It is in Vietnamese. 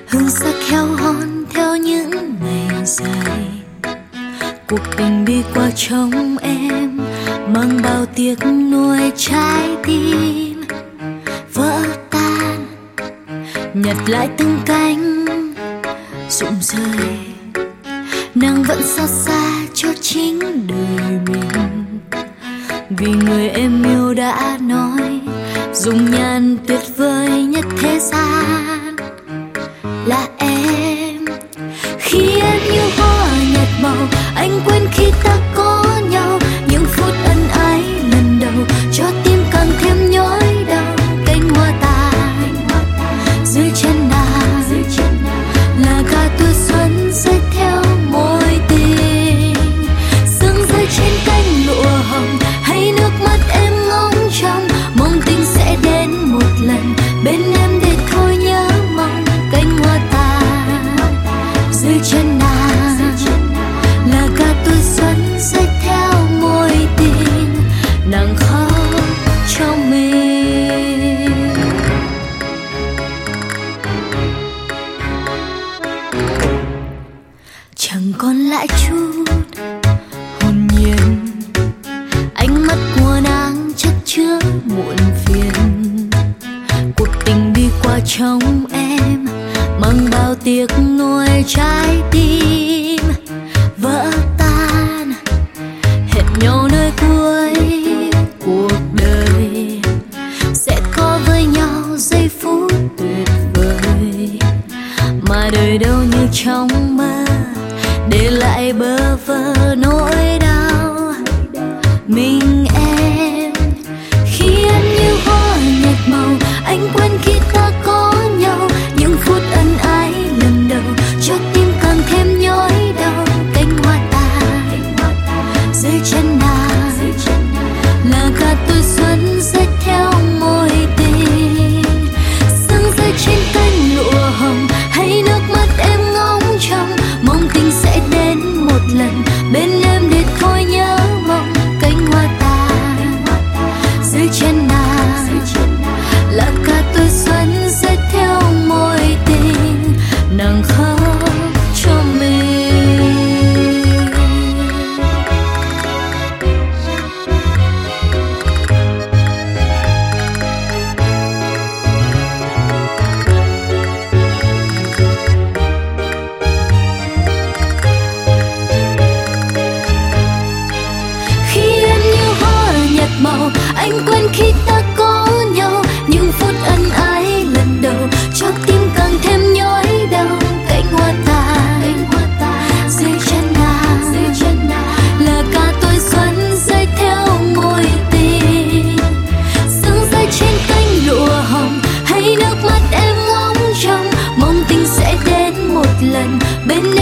hương sắc heo hon theo những ngày dài. Cuộc tình đi qua trong em mang bao tiếc nuối, trái tim vỡ tan, nhặt lại từng cánh rụng rơi. Nàng vẫn xót xa cho chính đời mình, vì người em yêu đã nói dung nhan tuyệt vời nhất thế gian là em. Khi em như hoa nhạt màu, anh quên khi ta có nhau. Những phút ân ái lần đầu cho tim càng thêm nhói đau. Cánh hoa tàn dưới chân nàng là ca tuổi xuân rơi theo môi tình. Sương rơi trên cánh lụa hồng hay nước mắt em ngóng trong, mong tình sẽ đến một lần bên em để thôi nhớ mong. Cánh hoa tàn dưới chân nàng là ca tuổi xuân rơi theo môi tình. Nàng khóc cho mình. Chẳng còn lại chút hồn nhiên, ánh mắt của nàng chất chứa muộn phiền. Cuộc tình đi qua trong em mang bao tiếc nuối, trái tim vỡ tan. Hẹn nhau nơi cuối cuộc đời, sẽ có với nhau giây phút tuyệt vời. Mà đời đâu như trong mơ, để lại bơ vơ nỗi đau mình em. Khi em như hoa nhạt màu, anh quên khi ta có nhau. Những phút ân ái lần đầu cho tim càng thêm nhói đau. Cánh hoa tàn dưới chân nàng là ca tuổi xuân rơi theo môi tình. Sương rơi trên cánh lụa hồng hay nước mắt em ngóng trong, mong tình sẽ đến một lần bên em để thôi nhớ mong. Cánh hoa tàn dưới chân nàng là ca tuổi xuân rơi theo môi tình. Nàng khóc cho mình. Khi em như hoa nhạt màu, anh quên khi ta có nhau. Những phút ân ái lần đầu cho tim càng thêm nhói đau. Cánh hoa tàn dưới chân nàng là ca tuổi xuân rơi theo môi tình. Sương rơi trên cánh lụa hồng hay nước mắt em ngóng trong, mong tình sẽ đến một lần bên